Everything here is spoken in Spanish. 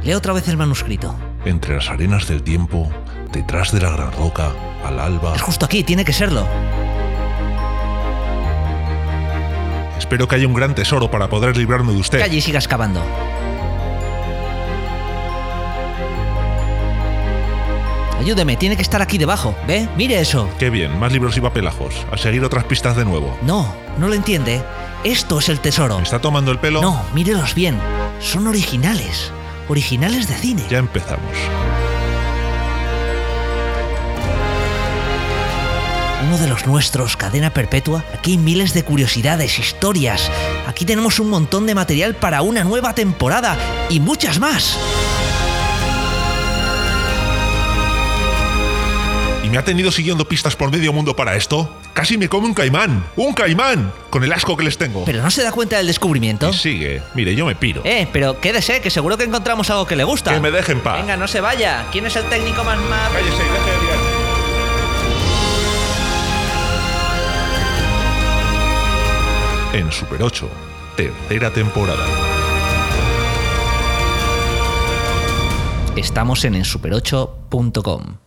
Lee otra vez el manuscrito. Entre las arenas del tiempo, detrás de la gran roca, al alba... Es justo aquí, tiene que serlo. Espero que haya un gran tesoro para poder librarme de usted. Calle y siga excavando. Ayúdeme, tiene que estar aquí debajo. ¿Ve? Mire eso. Qué bien, más libros y papelajos. A seguir otras pistas de nuevo. No lo entiende. Esto es el tesoro. ¿Me está tomando el pelo? No, mírelos bien. Son originales. Originales de cine. Ya empezamos. Uno de los nuestros, cadena perpetua. Aquí hay miles de curiosidades, historias. Aquí tenemos un montón de material para una nueva temporada y muchas más. ¿Y me ha tenido siguiendo pistas por medio mundo para esto? Casi me come un caimán. ¡Un caimán! Con el asco que les tengo. ¿Pero no se da cuenta del descubrimiento? Y sigue. Mire, yo me piro. Pero quédese, que seguro que encontramos algo que le gusta. Que me dejen en paz. Venga, no se vaya. ¿Quién es el técnico más? Cállese y deje de liarme. En Super 8, tercera temporada. Estamos en ensuper8.com.